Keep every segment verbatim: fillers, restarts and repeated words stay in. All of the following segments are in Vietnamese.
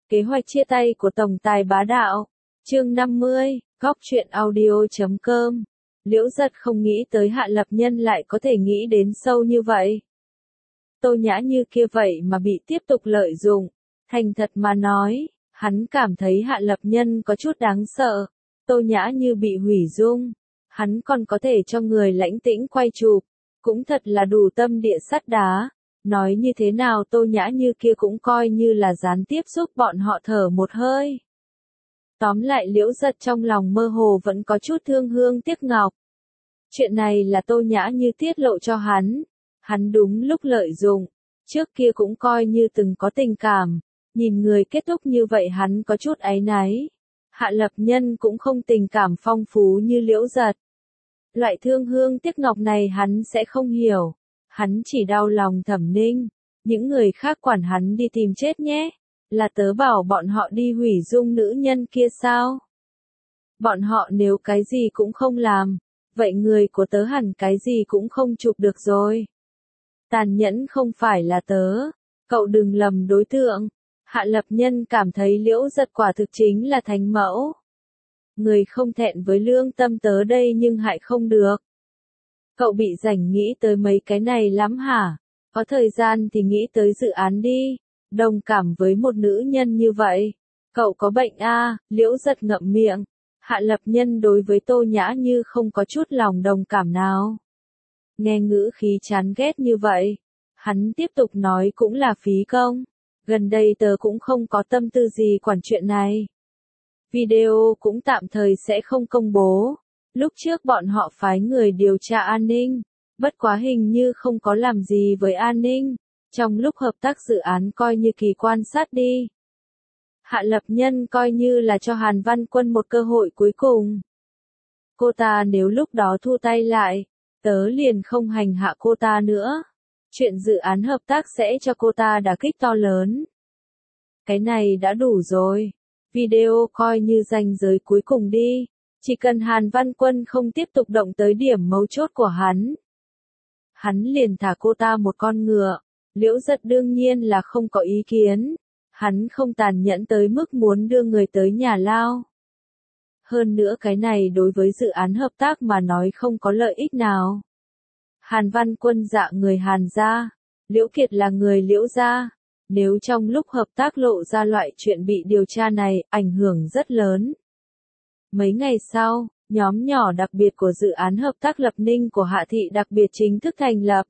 Kế hoạch chia tay của tổng tài bá đạo. Chương năm mươi, góc truyện audio chấm com. Liễu Giật không nghĩ tới Hạ Lập Nhân lại có thể nghĩ đến sâu như vậy. Tô Nhã Như kia vậy mà bị tiếp tục lợi dụng. Thành thật mà nói, hắn cảm thấy Hạ Lập Nhân có chút đáng sợ. Tô Nhã Như bị hủy dung, hắn còn có thể cho người lãnh tĩnh quay chụp, cũng thật là đủ tâm địa sắt đá. Nói như thế nào Tô Nhã Như kia cũng coi như là gián tiếp giúp bọn họ thở một hơi. Tóm lại Liễu Giật trong lòng mơ hồ vẫn có chút thương hương tiếc ngọc. Chuyện này là Tô Nhã Như tiết lộ cho hắn. Hắn đúng lúc lợi dụng, trước kia cũng coi như từng có tình cảm. Nhìn người kết thúc như vậy hắn có chút áy náy. Hạ Lập Nhân cũng không tình cảm phong phú như Liễu Giật. Loại thương hương tiếc ngọc này hắn sẽ không hiểu. Hắn chỉ đau lòng Thẩm Ninh. Những người khác quản hắn đi tìm chết nhé. Là tớ bảo bọn họ đi hủy dung nữ nhân kia sao? Bọn họ nếu cái gì cũng không làm, vậy người của tớ hẳn cái gì cũng không chụp được rồi. Tàn nhẫn không phải là tớ. Cậu đừng lầm đối tượng. Hạ Lập Nhân cảm thấy Liễu Giật quả thực chính là thánh mẫu. Người không thẹn với lương tâm tớ đây nhưng hại không được. Cậu bị rảnh nghĩ tới mấy cái này lắm hả? Có thời gian thì nghĩ tới dự án đi. Đồng cảm với một nữ nhân như vậy. Cậu có bệnh à? Liễu Giật ngậm miệng. Hạ Lập Nhân đối với Tô Nhã Như không có chút lòng đồng cảm nào. Nghe ngữ khí chán ghét như vậy. Hắn tiếp tục nói cũng là phí công. Gần đây tớ cũng không có tâm tư gì quản chuyện này. Video cũng tạm thời sẽ không công bố. Lúc trước bọn họ phái người điều tra an ninh. Bất quá hình như không có làm gì với an ninh. Trong lúc hợp tác dự án coi như kỳ quan sát đi. Hạ Lập Nhân coi như là cho Hàn Văn Quân một cơ hội cuối cùng. Cô ta nếu lúc đó thu tay lại, tớ liền không hành hạ cô ta nữa. Chuyện dự án hợp tác sẽ cho cô ta đả kích to lớn. Cái này đã đủ rồi. Video coi như ranh giới cuối cùng đi. Chỉ cần Hàn Văn Quân không tiếp tục động tới điểm mấu chốt của hắn. Hắn liền thả cô ta một con ngựa. Liễu Giật đương nhiên là không có ý kiến. Hắn không tàn nhẫn tới mức muốn đưa người tới nhà lao. Hơn nữa cái này đối với dự án hợp tác mà nói không có lợi ích nào. Hàn Văn Quân dạ người Hàn gia. Liễu Kiệt là người Liễu gia. Nếu trong lúc hợp tác lộ ra loại chuyện bị điều tra này, ảnh hưởng rất lớn. Mấy ngày sau, nhóm nhỏ đặc biệt của dự án hợp tác Lập Ninh của Hạ Thị đặc biệt chính thức thành lập.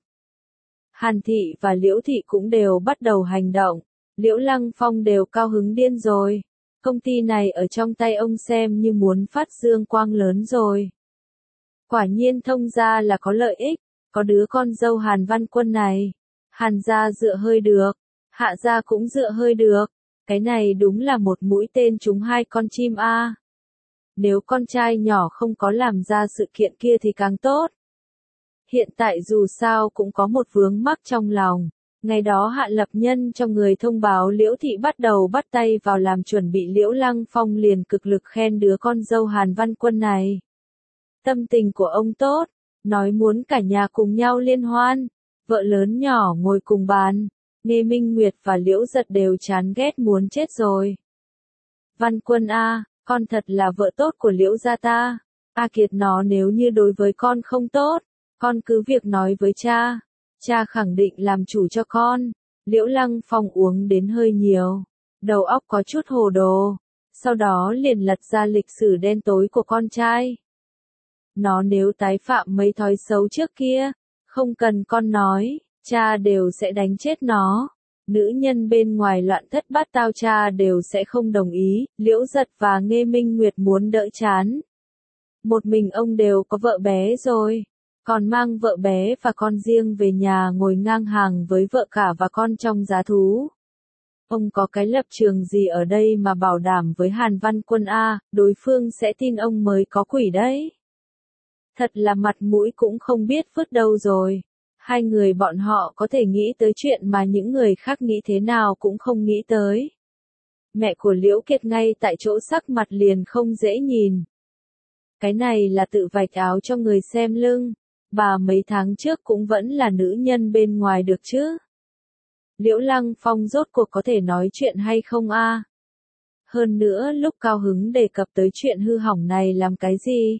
Hàn Thị và Liễu Thị cũng đều bắt đầu hành động. Liễu Lăng Phong đều cao hứng điên rồi. Công ty này ở trong tay ông xem như muốn phát dương quang lớn rồi. Quả nhiên thông gia là có lợi ích. Có đứa con dâu Hàn Văn Quân này. Hàn gia dựa hơi được. Hạ gia cũng dựa hơi được. Cái này đúng là một mũi tên trúng hai con chim a. Nếu con trai nhỏ không có làm ra sự kiện kia thì càng tốt. Hiện tại dù sao cũng có một vướng mắc trong lòng. Ngày đó Hạ Lập Nhân cho người thông báo Liễu Thị bắt đầu bắt tay vào làm chuẩn bị Liễu Lăng Phong liền cực lực khen đứa con dâu Hàn Văn Quân này. Tâm tình của ông tốt, nói muốn cả nhà cùng nhau liên hoan, vợ lớn nhỏ ngồi cùng bàn. Nghe Minh Nguyệt và Liễu Giật đều chán ghét muốn chết rồi. Văn Quân a, con thật là vợ tốt của Liễu gia ta. A Kiệt nó nếu như đối với con không tốt, con cứ việc nói với cha. Cha khẳng định làm chủ cho con. Liễu Lăng Phong uống đến hơi nhiều. Đầu óc có chút hồ đồ. Sau đó liền lật ra lịch sử đen tối của con trai. Nó nếu tái phạm mấy thói xấu trước kia, không cần con nói, cha đều sẽ đánh chết nó. Nữ nhân bên ngoài loạn thất bát tao cha đều sẽ không đồng ý. Liễu Giật và Nghê Minh Nguyệt muốn đỡ chán. Một mình ông đều có vợ bé rồi. Còn mang vợ bé và con riêng về nhà ngồi ngang hàng với vợ cả và con trong giá thú. Ông có cái lập trường gì ở đây mà bảo đảm với Hàn Văn Quân a, đối phương sẽ tin ông mới có quỷ đấy. Thật là mặt mũi cũng không biết vứt đâu rồi. Hai người bọn họ có thể nghĩ tới chuyện mà những người khác nghĩ thế nào cũng không nghĩ tới. Mẹ của Liễu Kiệt ngay tại chỗ sắc mặt liền không dễ nhìn. Cái này là tự vạch áo cho người xem lưng. Bà mấy tháng trước cũng vẫn là nữ nhân bên ngoài được chứ. Liễu Lăng Phong rốt cuộc có thể nói chuyện hay không a? Hơn nữa lúc cao hứng đề cập tới chuyện hư hỏng này làm cái gì?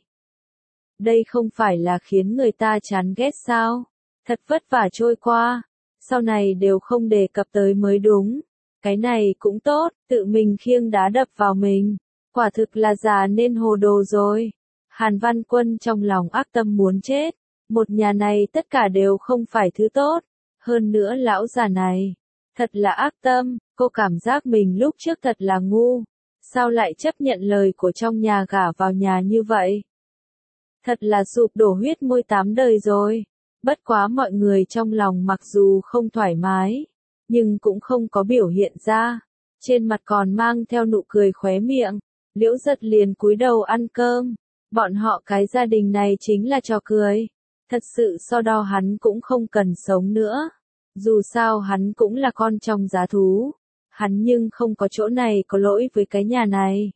Đây không phải là khiến người ta chán ghét sao? Thật vất vả trôi qua, sau này đều không đề cập tới mới đúng. Cái này cũng tốt, tự mình khiêng đá đập vào mình. Quả thực là già nên hồ đồ rồi. Hàn Văn Quân trong lòng ác tâm muốn chết. Một nhà này tất cả đều không phải thứ tốt. Hơn nữa lão già này. Thật là ác tâm, cô cảm giác mình lúc trước thật là ngu. Sao lại chấp nhận lời của trong nhà gả vào nhà như vậy? Thật là sụp đổ huyết môi tám đời rồi. Bất quá mọi người trong lòng mặc dù không thoải mái, nhưng cũng không có biểu hiện ra. Trên mặt còn mang theo nụ cười khóe miệng. Liễu Giật liền cúi đầu ăn cơm. Bọn họ cái gia đình này chính là trò cười. Thật sự so đo hắn cũng không cần sống nữa. Dù sao hắn cũng là con trong giá thú. Hắn nhưng không có chỗ này có lỗi với cái nhà này.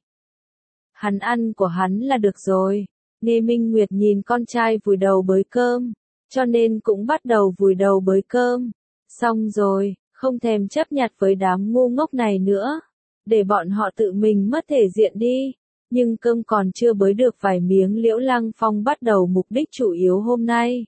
Hắn ăn của hắn là được rồi. Nghe Minh Nguyệt nhìn con trai vùi đầu bới cơm. Cho nên cũng bắt đầu vùi đầu bới cơm. Xong rồi, không thèm chấp nhặt với đám ngu ngốc này nữa. Để bọn họ tự mình mất thể diện đi. Nhưng cơm còn chưa bới được vài miếng, Liễu Lăng Phong bắt đầu mục đích chủ yếu hôm nay.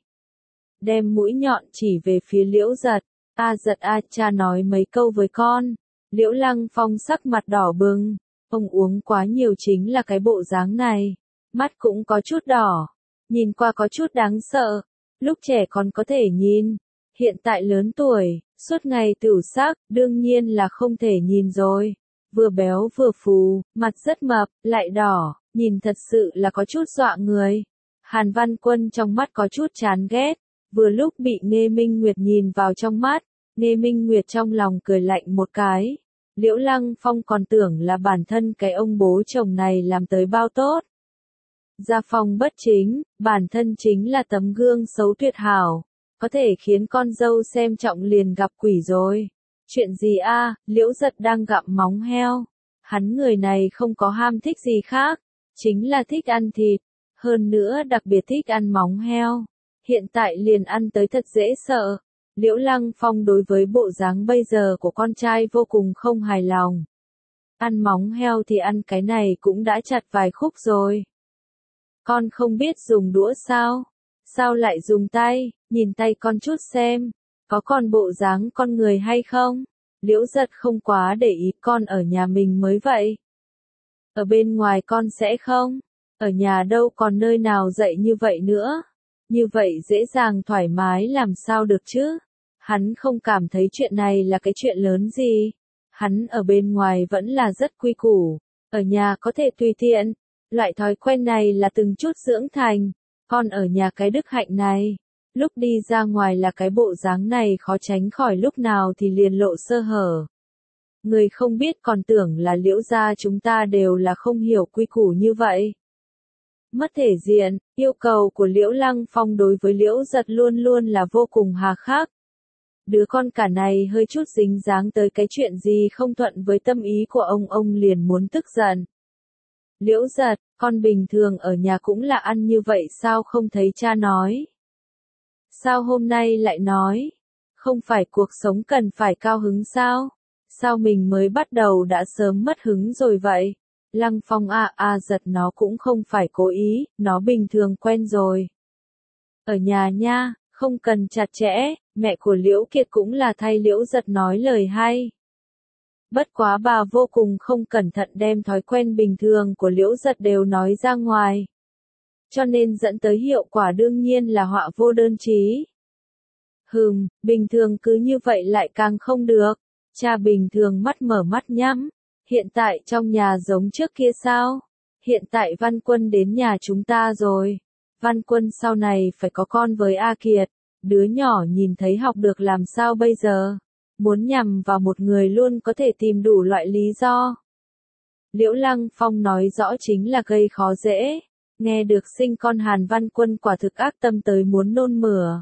Đem mũi nhọn chỉ về phía Liễu Giật. A Giật a, cha nói mấy câu với con. Liễu Lăng Phong sắc mặt đỏ bừng. Ông uống quá nhiều chính là cái bộ dáng này. Mắt cũng có chút đỏ. Nhìn qua có chút đáng sợ. Lúc trẻ còn có thể nhìn. Hiện tại lớn tuổi, suốt ngày tửu sắc, đương nhiên là không thể nhìn rồi. Vừa béo vừa phù, mặt rất mập, lại đỏ, nhìn thật sự là có chút dọa người. Hàn Văn Quân trong mắt có chút chán ghét. Vừa lúc bị Nghê Minh Nguyệt nhìn vào trong mắt, Nghê Minh Nguyệt trong lòng cười lạnh một cái. Liễu Lăng Phong còn tưởng là bản thân cái ông bố chồng này làm tới bao tốt. Gia phong bất chính, bản thân chính là tấm gương xấu tuyệt hảo. Có thể khiến con dâu xem trọng liền gặp quỷ rồi. Chuyện gì a? Liễu Giật đang gặm móng heo. Hắn người này không có ham thích gì khác. Chính là thích ăn thịt. Hơn nữa đặc biệt thích ăn móng heo. Hiện tại liền ăn tới thật dễ sợ. Liễu Lăng Phong đối với bộ dáng bây giờ của con trai vô cùng không hài lòng. Ăn móng heo thì ăn cái này cũng đã chặt vài khúc rồi. Con không biết dùng đũa sao? Sao lại dùng tay? Nhìn tay con chút xem. Có còn bộ dáng con người hay không? Liễu Giật không quá để ý, con ở nhà mình mới vậy. Ở bên ngoài con sẽ không? Ở nhà đâu còn nơi nào dạy như vậy nữa. Như vậy dễ dàng thoải mái làm sao được chứ? Hắn không cảm thấy chuyện này là cái chuyện lớn gì. Hắn ở bên ngoài vẫn là rất quy củ. Ở nhà có thể tùy tiện. Loại thói quen này là từng chút dưỡng thành. Con ở nhà cái đức hạnh này. Lúc đi ra ngoài là cái bộ dáng này khó tránh khỏi lúc nào thì liền lộ sơ hở. Người không biết còn tưởng là Liễu gia chúng ta đều là không hiểu quy củ như vậy. Mất thể diện, yêu cầu của Liễu Lăng Phong đối với Liễu Giật luôn luôn là vô cùng hà khắc. Đứa con cả này hơi chút dính dáng tới cái chuyện gì không thuận với tâm ý của ông, ông liền muốn tức giận. Liễu Giật, con bình thường ở nhà cũng là ăn như vậy sao không thấy cha nói? Sao hôm nay lại nói? Không phải cuộc sống cần phải cao hứng sao? Sao mình mới bắt đầu đã sớm mất hứng rồi vậy? Lăng Phong a a Giật nó cũng không phải cố ý, nó bình thường quen rồi. Ở nhà nha, không cần chặt chẽ, mẹ của Liễu Kiệt cũng là thay Liễu Giật nói lời hay. Bất quá bà vô cùng không cẩn thận đem thói quen bình thường của Liễu Giật đều nói ra ngoài. Cho nên dẫn tới hiệu quả đương nhiên là họa vô đơn chí. Hừm, bình thường cứ như vậy lại càng không được. Cha bình thường mắt mở mắt nhắm. Hiện tại trong nhà giống trước kia sao? Hiện tại Văn Quân đến nhà chúng ta rồi. Văn Quân sau này phải có con với A Kiệt. Đứa nhỏ nhìn thấy học được làm sao bây giờ? Muốn nhằm vào một người luôn có thể tìm đủ loại lý do. Liễu Lăng Phong nói rõ chính là gây khó dễ. Nghe được sinh con Hàn Văn Quân quả thực ác tâm tới muốn nôn mửa.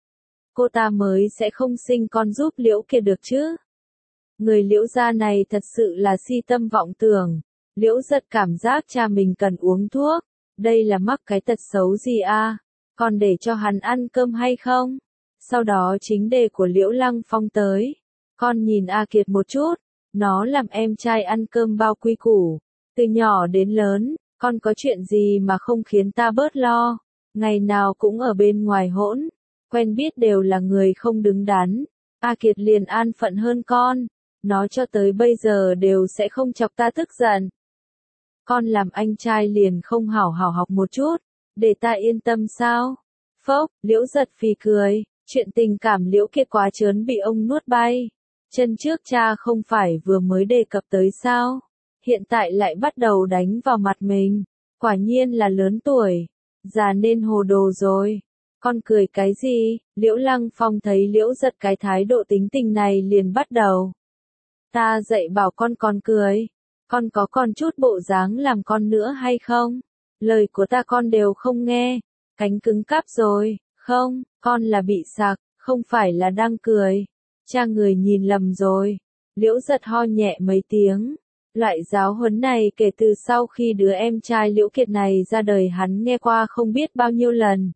Cô ta mới sẽ không sinh con giúp Liễu Kiệt được chứ. Người Liễu gia này thật sự là si tâm vọng tưởng. Liễu Giật cảm giác cha mình cần uống thuốc. Đây là mắc cái tật xấu gì a? Còn để cho hắn ăn cơm hay không? Sau đó chính đề của Liễu Lăng Phong tới. Con nhìn A Kiệt một chút. Nó làm em trai ăn cơm bao quy củ. Từ nhỏ đến lớn, con có chuyện gì mà không khiến ta bớt lo. Ngày nào cũng ở bên ngoài hỗn. Quen biết đều là người không đứng đắn. A Kiệt liền an phận hơn con. Nó cho tới bây giờ đều sẽ không chọc ta tức giận. Con làm anh trai liền không hảo hảo học một chút. Để ta yên tâm sao? Phốc, Liễu Giật phì cười. Chuyện tình cảm Liễu Kiệt quá trớn bị ông nuốt bay. Chân trước cha không phải vừa mới đề cập tới sao? Hiện tại lại bắt đầu đánh vào mặt mình. Quả nhiên là lớn tuổi. Già nên hồ đồ rồi. Con cười cái gì? Liễu Lăng Phong thấy Liễu Giật cái thái độ tính tình này liền bắt đầu. Ta dạy bảo con còn cười. Con có còn chút bộ dáng làm con nữa hay không? Lời của ta con đều không nghe. Cánh cứng cáp rồi. Không, con là bị sặc, không phải là đang cười. Cha người nhìn lầm rồi. Liễu Giật ho nhẹ mấy tiếng. Loại giáo huấn này kể từ sau khi đứa em trai Liễu Kiệt này ra đời hắn nghe qua không biết bao nhiêu lần.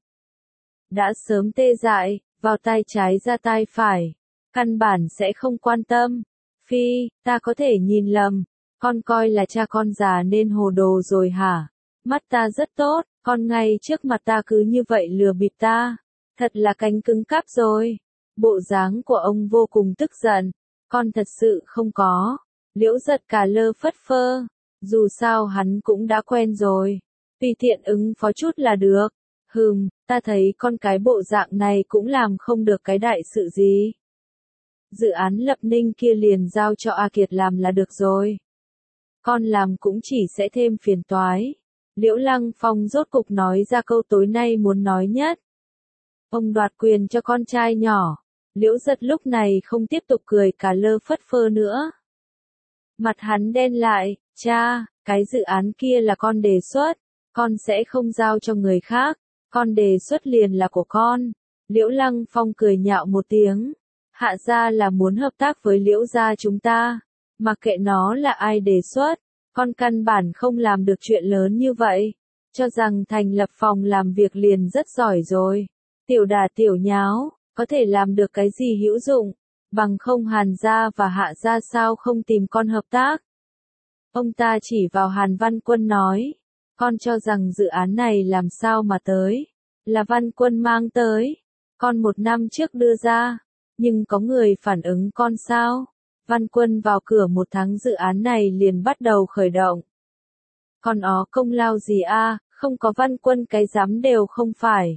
Đã sớm tê dại, vào tai trái ra tai phải. Căn bản sẽ không quan tâm. Phi, ta có thể nhìn lầm. Con coi là cha con già nên hồ đồ rồi hả? Mắt ta rất tốt, con ngay trước mặt ta cứ như vậy lừa bịp ta. Thật là cánh cứng cáp rồi. Bộ dáng của ông vô cùng tức giận. Con thật sự không có. Liễu Giật cả lơ phất phơ. Dù sao hắn cũng đã quen rồi. Tùy tiện ứng phó chút là được. Hừm, ta thấy con cái bộ dạng này cũng làm không được cái đại sự gì. Dự án lập ninh kia liền giao cho A Kiệt làm là được rồi. Con làm cũng chỉ sẽ thêm phiền toái. Liễu Lăng Phong rốt cục nói ra câu tối nay muốn nói nhất. Ông đoạt quyền cho con trai nhỏ. Liễu Giật lúc này không tiếp tục cười cả lơ phất phơ nữa. Mặt hắn đen lại, cha, cái dự án kia là con đề xuất. Con sẽ không giao cho người khác. Con đề xuất liền là của con. Liễu Lăng Phong cười nhạo một tiếng. Hạ gia là muốn hợp tác với Liễu gia chúng ta. Mặc kệ nó là ai đề xuất. Con căn bản không làm được chuyện lớn như vậy. Cho rằng thành lập phòng làm việc liền rất giỏi rồi. Tiểu đà tiểu nháo, có thể làm được cái gì hữu dụng. Bằng không Hàn gia và Hạ gia sao không tìm con hợp tác. Ông ta chỉ vào Hàn Văn Quân nói. Con cho rằng dự án này làm sao mà tới. Là Văn Quân mang tới. Con một năm trước đưa ra. Nhưng có người phản ứng con sao? Văn Quân vào cửa một tháng dự án này liền bắt đầu khởi động. Con ó công lao gì a? Không có Văn Quân cái dám đều không phải.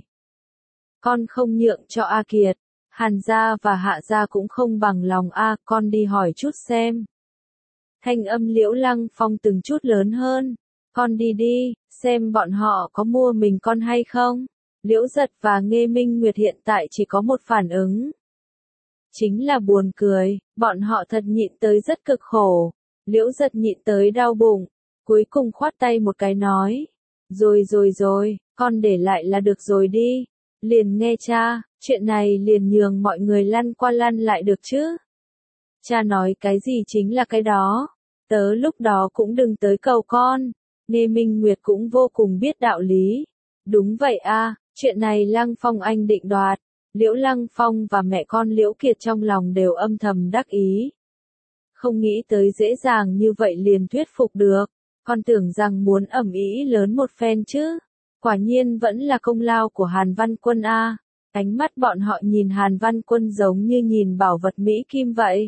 Con không nhượng cho A Kiệt. Hàn gia và Hạ gia cũng không bằng lòng a, con đi hỏi chút xem. Thanh âm Liễu Lăng Phong từng chút lớn hơn. Con đi đi, xem bọn họ có mua mình con hay không. Liễu Giật và Nghê Minh Nguyệt hiện tại chỉ có một phản ứng. Chính là buồn cười, bọn họ thật nhịn tới rất cực khổ. Liễu Giật nhịn tới đau bụng. Cuối cùng khoát tay một cái nói. Rồi rồi rồi, con để lại là được rồi đi. Liền nghe cha, chuyện này liền nhường mọi người lăn qua lăn lại được chứ. Cha nói cái gì chính là cái đó. Tớ lúc đó cũng đừng tới cầu con. Nghê Minh Nguyệt cũng vô cùng biết đạo lý. Đúng vậy a, chuyện này Lăng Phong anh định đoạt. Liễu Lăng Phong và mẹ con Liễu Kiệt trong lòng đều âm thầm đắc ý. Không nghĩ tới dễ dàng như vậy liền thuyết phục được. Con tưởng rằng muốn ầm ĩ lớn một phen chứ. Quả nhiên vẫn là công lao của Hàn Văn Quân a. Ánh mắt bọn họ nhìn Hàn Văn Quân giống như nhìn bảo vật Mỹ Kim vậy.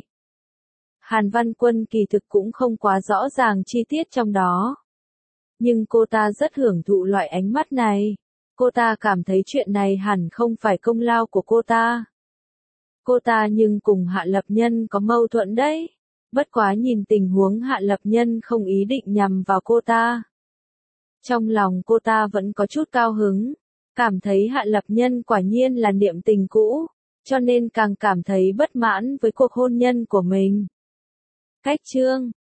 Hàn Văn Quân kỳ thực cũng không quá rõ ràng chi tiết trong đó. Nhưng cô ta rất hưởng thụ loại ánh mắt này. Cô ta cảm thấy chuyện này hẳn không phải công lao của cô ta. Cô ta nhưng cùng Hạ Lập Nhân có mâu thuẫn đấy. Bất quá nhìn tình huống Hạ Lập Nhân không ý định nhằm vào cô ta. Trong lòng cô ta vẫn có chút cao hứng. Cảm thấy Hạ Lập Nhân quả nhiên là niệm tình cũ. Cho nên càng cảm thấy bất mãn với cuộc hôn nhân của mình. Cách chương